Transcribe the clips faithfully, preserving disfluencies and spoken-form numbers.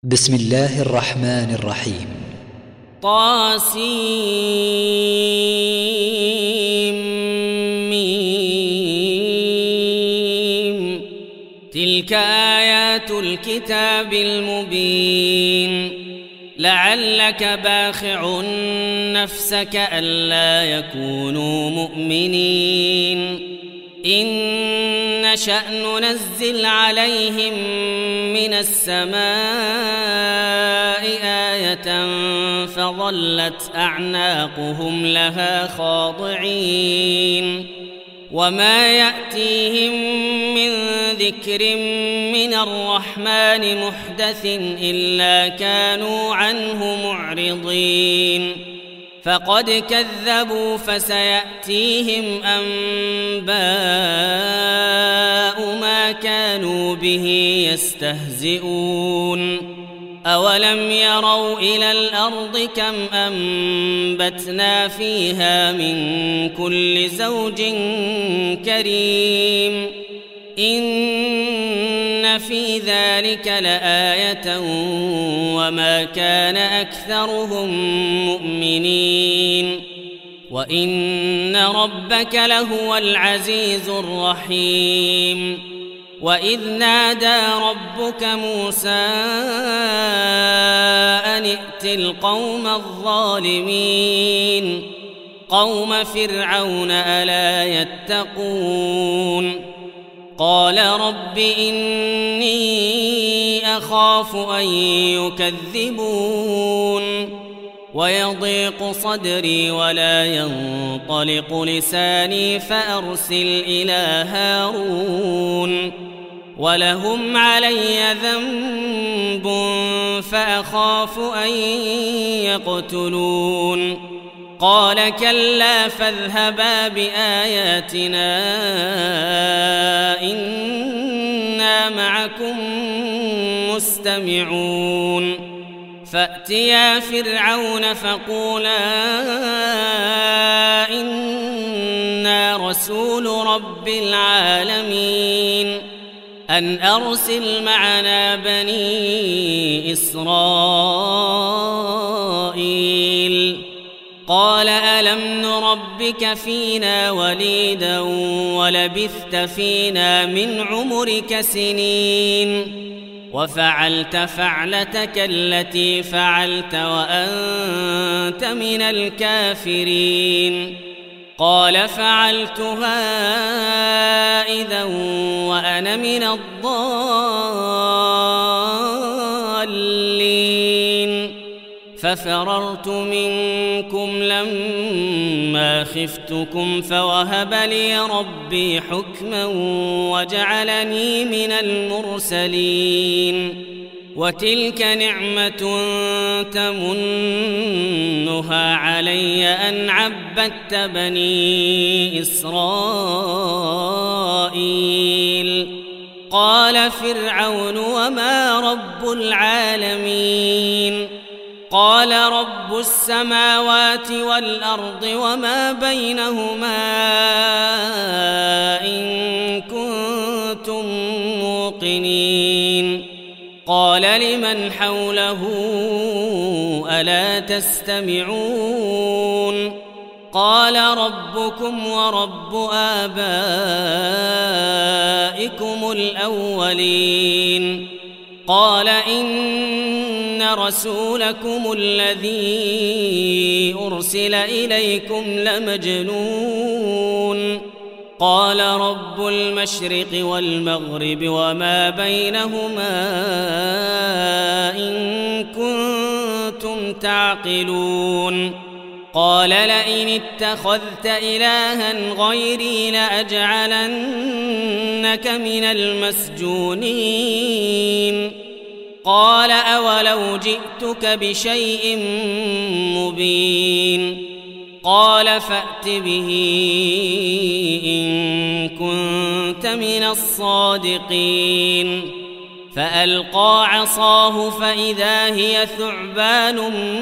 بسم الله الرحمن الرحيم. طاسيم. تلك آيات الكتاب المبين. لعلك باخع نفسك ألا يكونوا مؤمنين إن نشأ ننزل عليهم من السماء آية فظلت أعناقهم لها خاضعين وما يأتيهم من ذكر من الرحمن محدث إلا كانوا عنه معرضين فقد كذبوا فسيأتيهم أنباء ما كانوا به يستهزئون أولم يروا إلى الأرض كم أنبتنا فيها من كل زوج كريم إن في ذلك لآية وما كان أكثرهم مؤمنين وإن ربك لهو العزيز الرحيم وإذ نادى ربك موسى أن ائت القوم الظالمين قوم فرعون ألا يتقون قال رب إني أخاف أن يكذبون ويضيق صدري ولا ينطلق لساني فأرسل إلى هارون ولهم علي ذنب فأخاف أن يقتلون قال كلا فاذهبا بآياتنا إنا معكم مستمعون فأتيا فرعون فقولا إنا رسول رب العالمين أن أرسل معنا بني إسرائيل قال ألم نربك فينا وليدا ولبثت فينا من عمرك سنين وفعلت فعلتك التي فعلت وأنت من الكافرين قال فعلتها إذا وأنا من الضالين ففررت منكم لما خفتكم فوهب لي ربي حكما وجعلني من المرسلين وتلك نعمة تمنها علي أن عبدت بني إسرائيل قال فرعون وما رب العالمين قال رب السماوات والأرض وما بينهما إن كنتم موقنين قال لمن حوله ألا تستمعون قال ربكم ورب آبائكم الأولين قال إن رسولكم الذي أرسل إليكم لمجنون قال رب المشرق والمغرب وما بينهما إن كنتم تعقلون قال لئن اتخذت إلها غيري لأجعلنك من المسجونين قال أولو جئتك بشيء مبين قال فأت به إن كنت من الصادقين فألقى عصاه فإذا هي ثعبان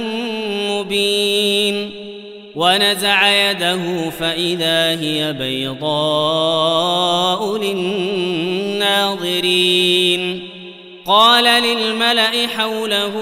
مبين ونزع يده فإذا هي بيضاء للناظرين قال للملأ حوله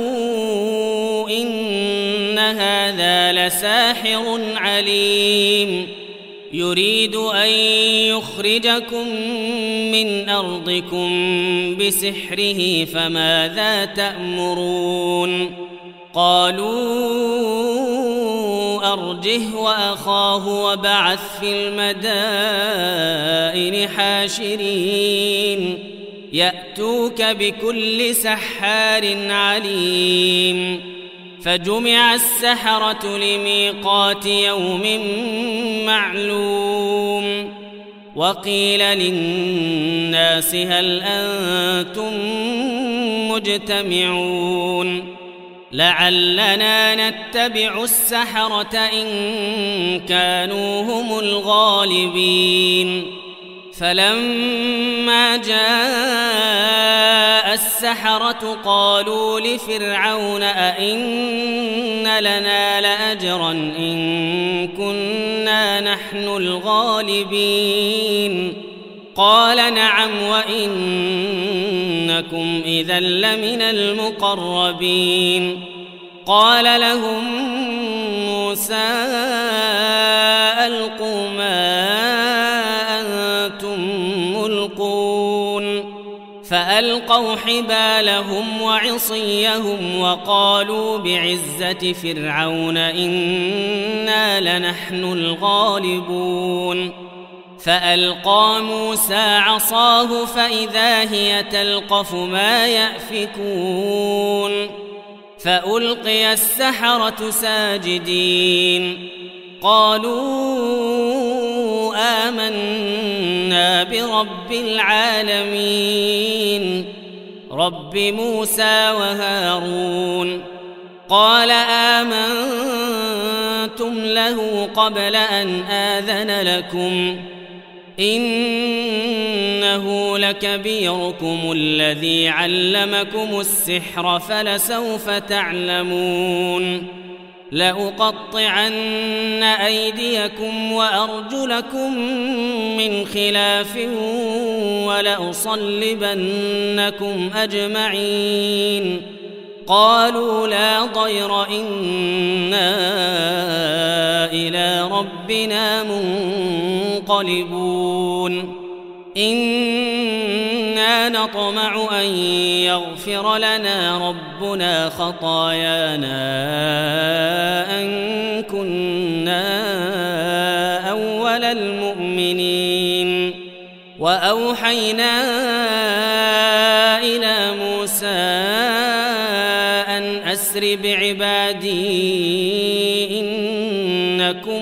إن هذا لساحر عليم يريد أن يخرجكم من أرضكم بسحره فماذا تأمرون قالوا أرجه وأخاه وابعث في المدائن حاشرين يأتوك بكل سحار عليم فجمع السحرة لميقات يوم معلوم وقيل للناس هل أنتم مجتمعون لعلنا نتبع السحرة إن كانوا هم الغالبين فلما جاء السحرة قالوا لفرعون أئن لنا لأجرا إن كنا نحن الغالبين قال نعم وإنكم إذا لمن المقربين قال لهم موسى ألقوا ما أنتم ملقون فألقوا حبالهم وعصيهم وقالوا بعزة فرعون إنا لنحن الغالبون فألقى موسى عصاه فإذا هي تلقف ما يأفكون فألقي السحرة ساجدين قالوا آمنا برب العالمين رب موسى وهارون قال آمنتم له قبل أن آذن لكم إنه لكبيركم الذي علمكم السحر فلسوف تعلمون لأقطعن أيديكم وأرجلكم من خلاف ولأصلبنكم أجمعين قالوا لا ضير إنا إلى ربنا منقلبون إنا نطمع أن يغفر لنا ربنا خطايانا أن كنا أول المؤمنين وأوحينا إلى موسى أن أسر بعبادي إنكم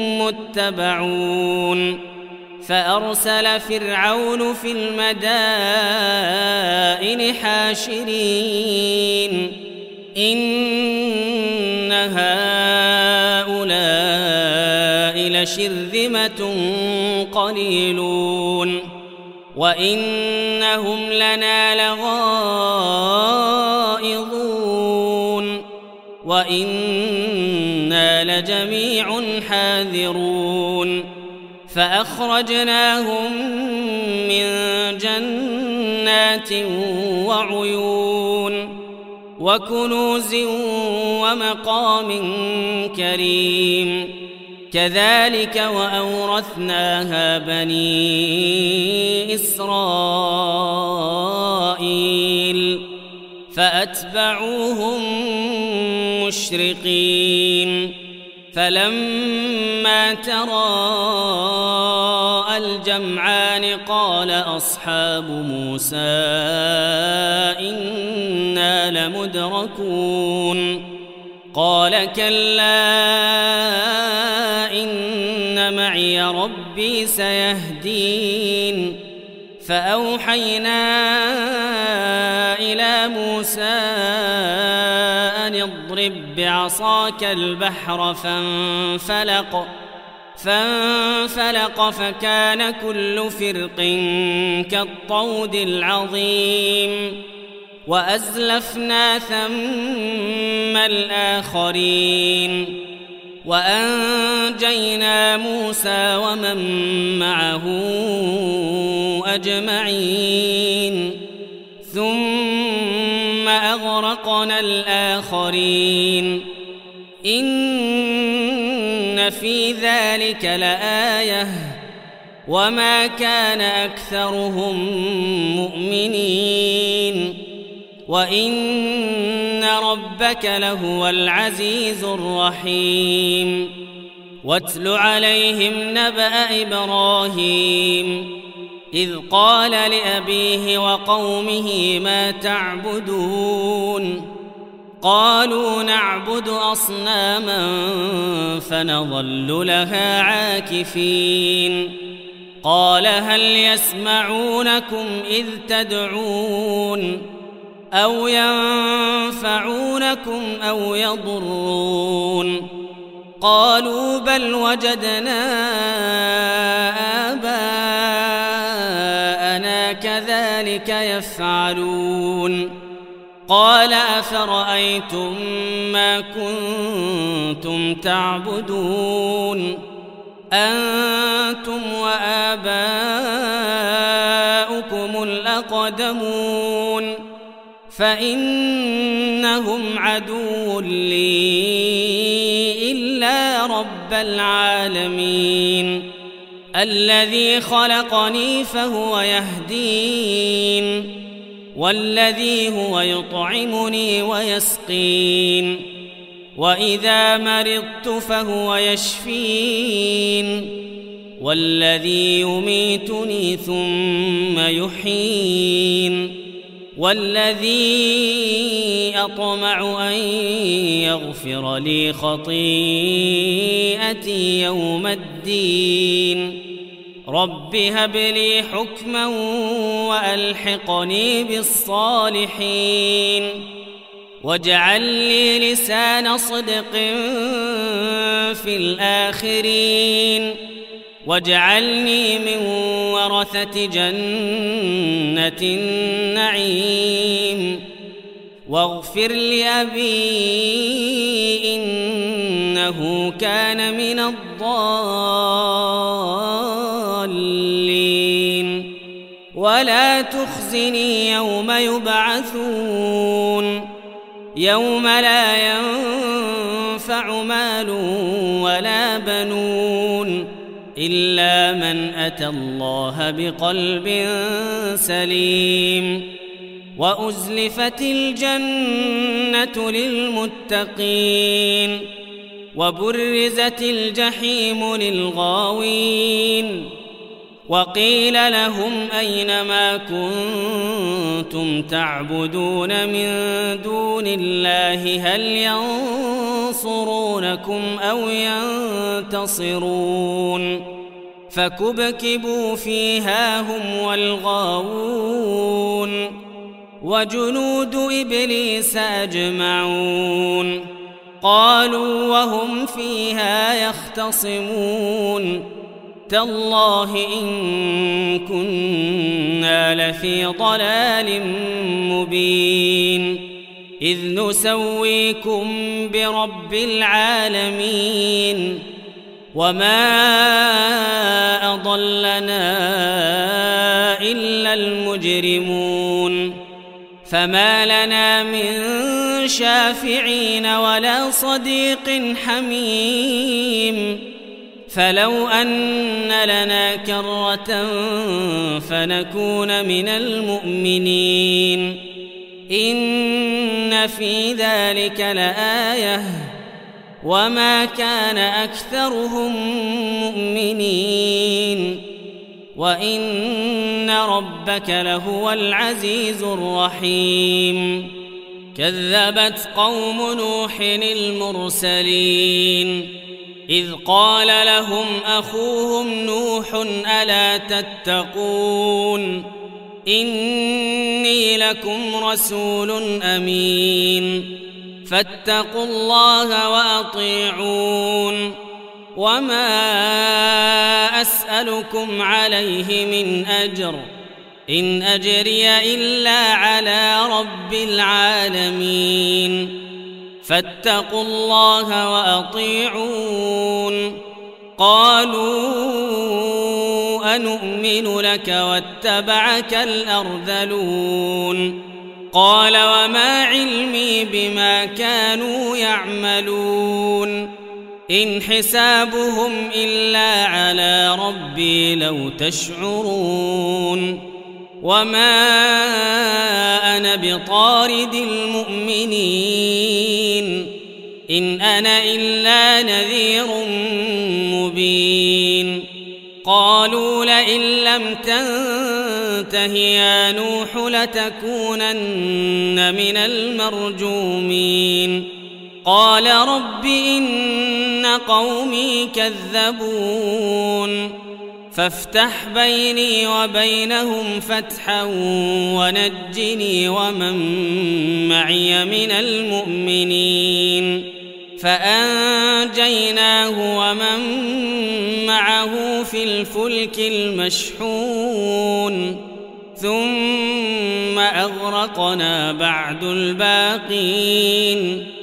متبعون فأرسل فرعون في المدائن حاشرين إن هؤلاء لشرذمة قليلون وإنهم لنا لغائظون وإنا لجميع حاذرون فأخرجناهم من جنات وعيون وكنوز ومقام كريم كذلك وأورثناها بني إسرائيل فأتبعوهم مشرقين فلما تراءى الجمعان قال أصحاب موسى إنا لمدركون قال كلا إن معي ربي سيهدين فأوحينا إلى موسى أن اضرب بعصاك البحر فانفلق فانفلق فكان كل فرق كالطود العظيم وأزلفنا ثم الآخرين وأنجينا موسى ومن معه أجمعين ثم وأغرقنا الآخرين إن في ذلك لآية وما كان أكثرهم مؤمنين وإن ربك لهو العزيز الرحيم واتل عليهم نبأ إبراهيم إذ قال لأبيه وقومه ما تعبدون قالوا نعبد أصناما فنظل لها عاكفين قال هل يسمعونكم إذ تدعون أو ينفعونكم أو يضرون قالوا بل وجدنا آباءنا كذلك يفعلون قال أفرأيتم ما كنتم تعبدون أنتم وآباؤكم الأقدمون فإنهم عدو لي إلا رب العالمين الذي خلقني فهو يهدين والذي هو يطعمني ويسقين وإذا مرضت فهو يشفين والذي يميتني ثم يحيين والذي أطمع أن يغفر لي خطيئتي يوم الدين رب هب لي حكما وألحقني بالصالحين واجعل لي لسان صدق في الآخرين واجعلني من ورثة جنة النعيم واغفر لأبي إنه كان من الضالين ولا تخزني يوم يبعثون يوم لا ينفع مال ولا بنون إلا من أتى الله بقلب سليم وأزلفت الجنة للمتقين وبرزت الجحيم للغاوين وقيل لهم أين ما كنتم تعبدون من دون الله هل ينصرونكم أو ينتصرون فكبكبوا فيها هم والغاوون وجنود إبليس أجمعون قالوا وهم فيها يختصمون تالله إن كنا لفي ضلال مبين إذ نسويكم برب العالمين وما أضلنا إلا المجرمون فما لنا من شافعين ولا صديق حميم فلو أن لنا كرة فنكون من المؤمنين إن في ذلك لآية وما كان أكثرهم مؤمنين وإن ربك لهو العزيز الرحيم كذبت قوم نوح المرسلين إذ قال لهم أخوهم نوح ألا تتقون إني لكم رسول أمين فاتقوا الله وأطيعون وما أسألكم عليه من أجر إن أجري إلا على رب العالمين فاتقوا الله وأطيعون قالوا أنؤمن لك واتبعك الأرذلون قال وما علمي بما كانوا يعملون إن حسابهم إلا على ربي لو تشعرون وما أنا بطارد المؤمنين إن أنا إلا نذير مبين قالوا لئن لم تنته يا نوح لتكونن من المرجومين قال رب إن قومي كذبون فافتح بيني وبينهم فتحا ونجني ومن معي من المؤمنين فأنجيناه ومن معه في الفلك المشحون ثم أغرقنا بعد الباقين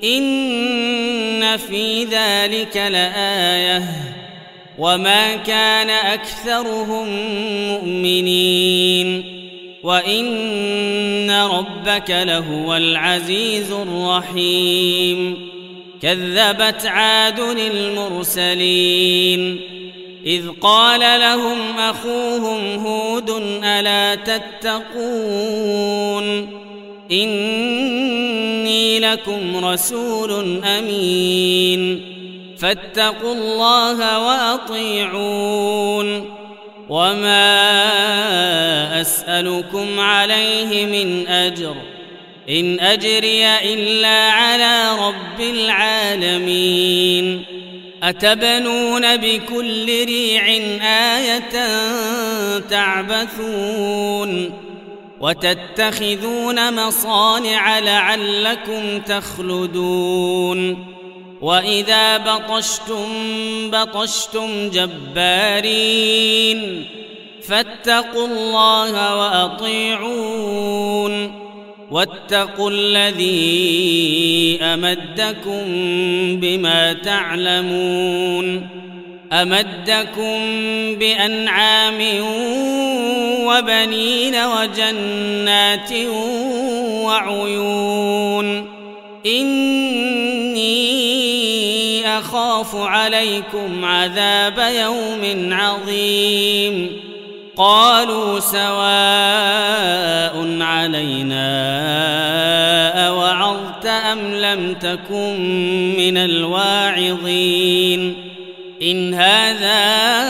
إن في ذلك لآية وما كان أكثرهم مؤمنين وإن ربك لهو العزيز الرحيم كذبت عاد المرسلين إذ قال لهم أخوهم هود ألا تتقون إني لكم رسول أمين فاتقوا الله وأطيعون وما أسألكم عليه من أجر إن أجري إلا على رب العالمين أتبنون بكل ريع آية تعبثون وتتخذون مصانع لعلكم تخلدون وإذا بطشتم بطشتم جبارين فاتقوا الله وأطيعون واتقوا الذي أمدكم بما تعلمون أمدكم بأنعام وبنين وجنات وعيون إني أخاف عليكم عذاب يوم عظيم قالوا سواء علينا أوعظت أم لم تكن من الواعظين إن هذا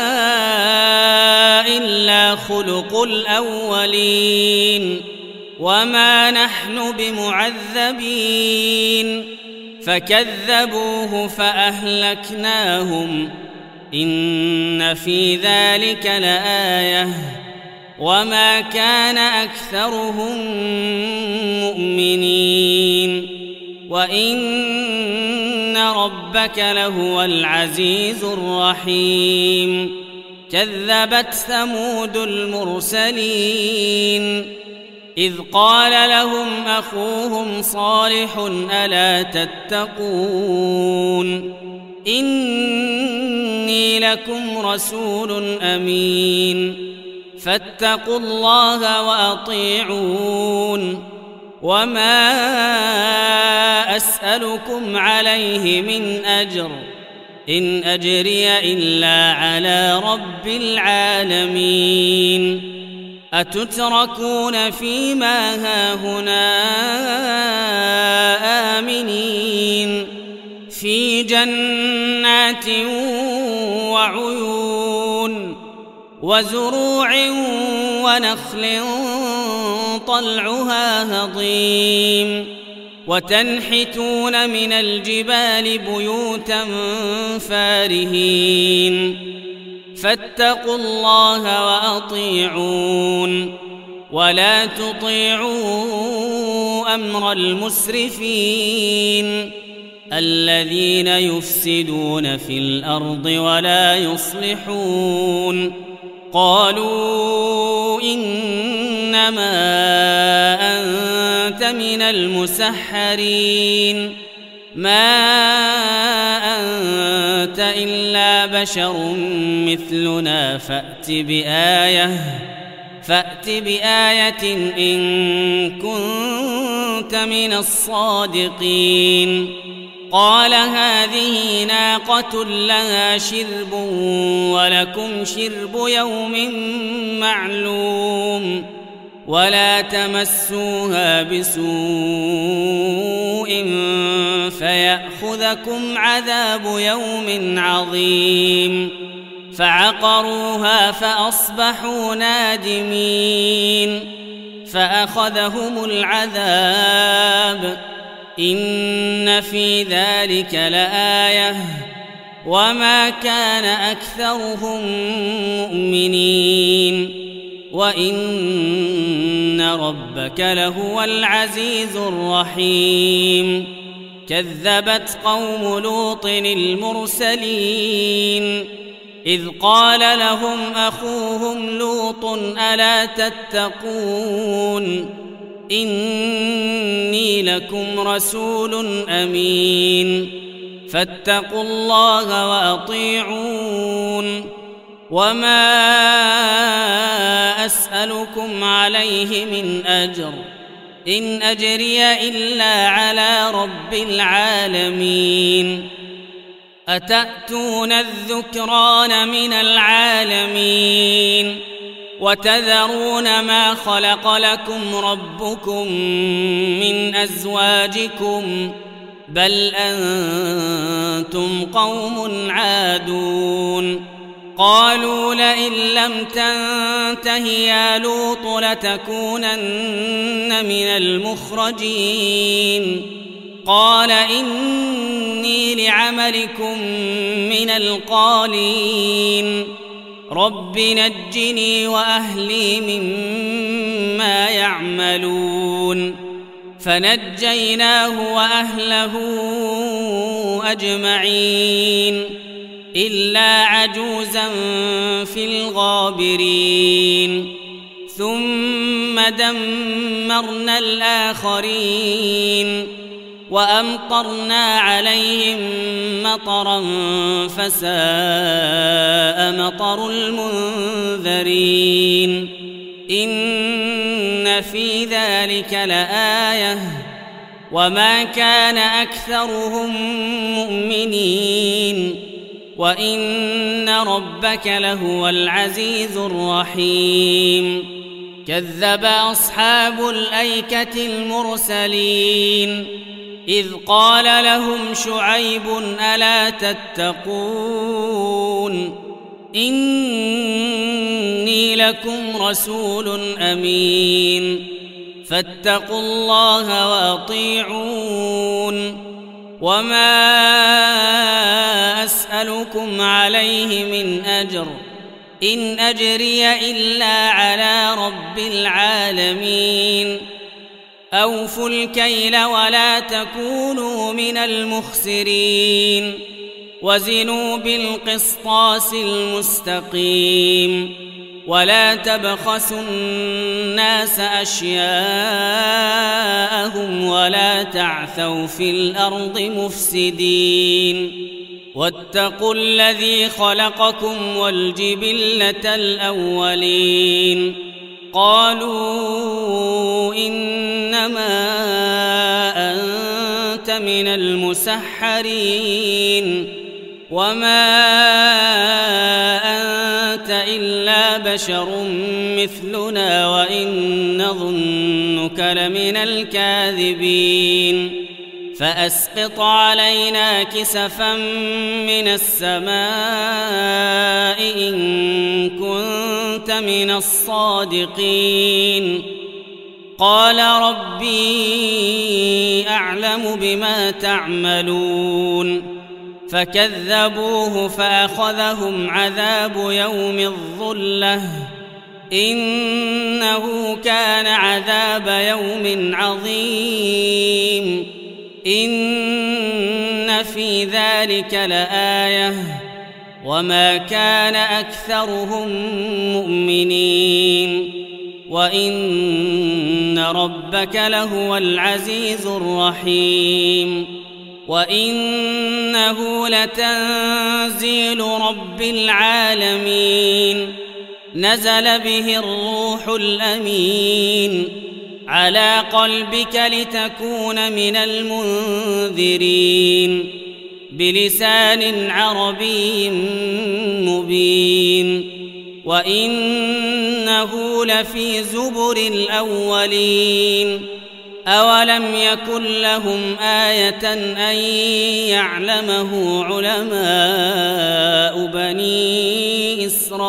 إلا خلق الأولين وما نحن بمعذبين فكذبوه فأهلكناهم إن في ذلك لآية وما كان أكثرهم مؤمنين وإن ربك لهو العزيز الرحيم كذبت ثمود المرسلين إذ قال لهم أخوهم صالح ألا تتقون إني لكم رسول أمين فاتقوا الله وأطيعون وما أسألكم عليه من أجر إن أجري إلا على رب العالمين أتتركون فيما هاهنا آمنين في جنات وعيون وزروع ونخل طلعها هضيم وتنحتون من الجبال بيوتا فارهين فاتقوا الله وأطيعون ولا تطيعوا أمر المسرفين الذين يفسدون في الأرض ولا يصلحون قالوا إنما أنت من المسحرين ما أنت إلا بشر مثلنا فأت بآية فأت بآية إن كنت من الصادقين قال هذه ناقة لها شرب ولكم شرب يوم معلوم ولا تمسوها بسوء فيأخذكم عذاب يوم عظيم فعقروها فأصبحوا نادمين فأخذهم العذاب إن في ذلك لآية وما كان أكثرهم مؤمنين وإن ربك لهو العزيز الرحيم كذبت قوم لوط المرسلين إذ قال لهم أخوهم لوط ألا تتقون إني لكم رسول أمين فاتقوا الله وأطيعون وما أسألكم عليه من أجر إن أجري إلا على رب العالمين أتأتون الذكران من العالمين وتذرون ما خلق لكم ربكم من أزواجكم بل أنتم قوم عادون قالوا لئن لم تنته يا لوط لتكونن من المخرجين قال إني لعملكم من القالين رب نجني وأهلي مما يعملون فنجيناه وأهله أجمعين إلا عجوزا في الغابرين ثم دمرنا الآخرين وأمطرنا عليهم مطرا فساء مطر المنذرين إن في ذلك لآية وما كان أكثرهم مؤمنين وإن ربك لهو العزيز الرحيم كذب أصحاب الأيكة المرسلين إذ قال لهم شعيب ألا تتقون إني لكم رسول أمين فاتقوا الله وأطيعون وما أسألكم عليه من أجر إن أجري إلا على رب العالمين أوفوا الكيل ولا تكونوا من المخسرين وزنوا بالقسطاس المستقيم ولا تبخسوا الناس أشياءهم ولا تعثوا في الأرض مفسدين واتقوا الذي خلقكم والجبلة الأولين قالوا إنما أنت من المسحرين وما أنت إلا بشر مثلنا وإن نظنك لمن الكاذبين فأسقط علينا كسفا من السماء إن كنت من الصادقين قال ربي أعلم بما تعملون فكذبوه فأخذهم عذاب يوم الظلة إنه كان عذاب يوم عظيم إن في ذلك لآية وما كان أكثرهم مؤمنين وإن ربك لهو العزيز الرحيم وإنه لتنزيل رب العالمين نزل به الروح الأمين على قلبك لتكون من المنذرين بلسان عربي مبين وإنه لفي زبر الأولين أولم يكن لهم آية أن يعلمه علماء بني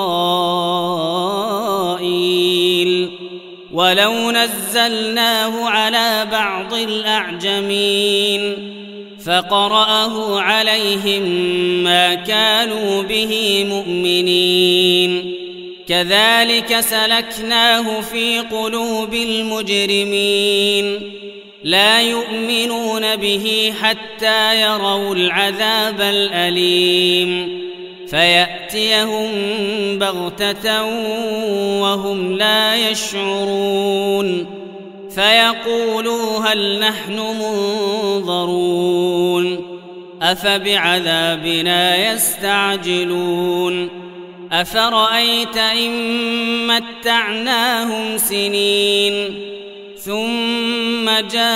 إسرائيل ولو نزلناه على بعض الأعجمين فقرأه عليهم ما كانوا به مؤمنين كذلك سلكناه في قلوب المجرمين لا يؤمنون به حتى يروا العذاب الأليم فيأتيهم بغتة وهم لا يشعرون فيقولوا هل نحن منظرون أفبعذابنا يستعجلون أفرأيت إن متعناهم سنين ثم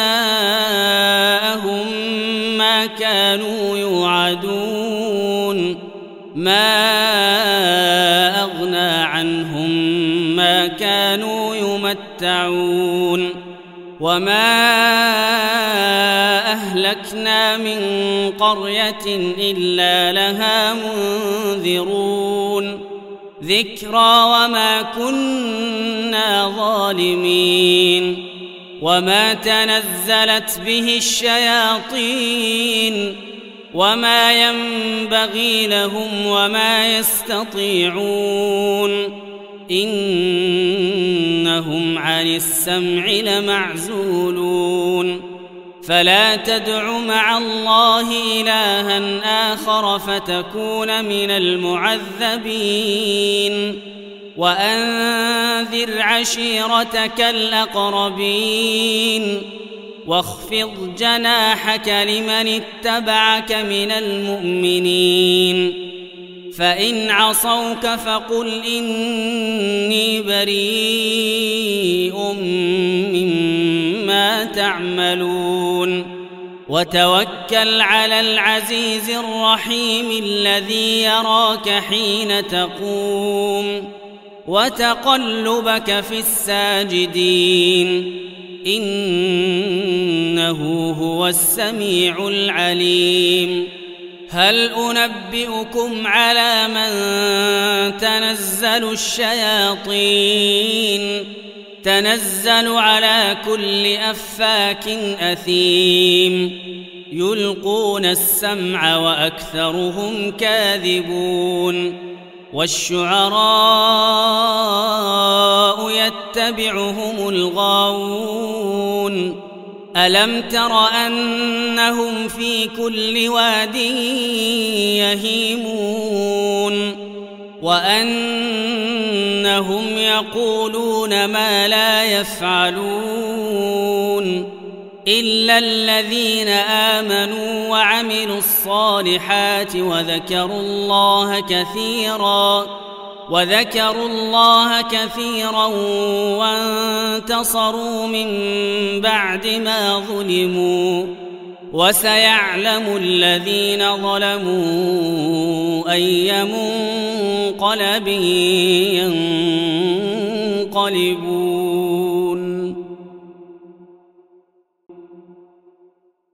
جاءهم ما كانوا يوعدون ما أغنى عنهم ما كانوا يمتعون وما أهلكنا من قرية إلا لها منذرون ذكرى وما كنا ظالمين وما تنزلت به الشياطين وما ينبغي لهم وما يستطيعون إنهم عن السمع لمعزولون فلا تدع مع الله إلها آخر فتكون من المعذبين وأنذر عشيرتك الأقربين واخفض جناحك لمن اتبعك من المؤمنين فإن عصوك فقل إني بريء مما تعملون وتوكل على العزيز الرحيم الذي يراك حين تقوم وتقلبك في الساجدين إنه هو السميع العليم هل أنبئكم على من تنزل الشياطين تنزل على كل أفاك أثيم يلقون السمع وأكثرهم كاذبون والشعراء يتبعهم الغاوون ألم تر أنهم في كل واد يهيمون وأنهم يقولون ما لا يفعلون إلا الذين آمنوا وعملوا الصالحات وذكروا الله كثيرا وذكروا الله كثيرا وانتصروا من بعد ما ظلموا وسيعلم الذين ظلموا أي منقلب ينقلبون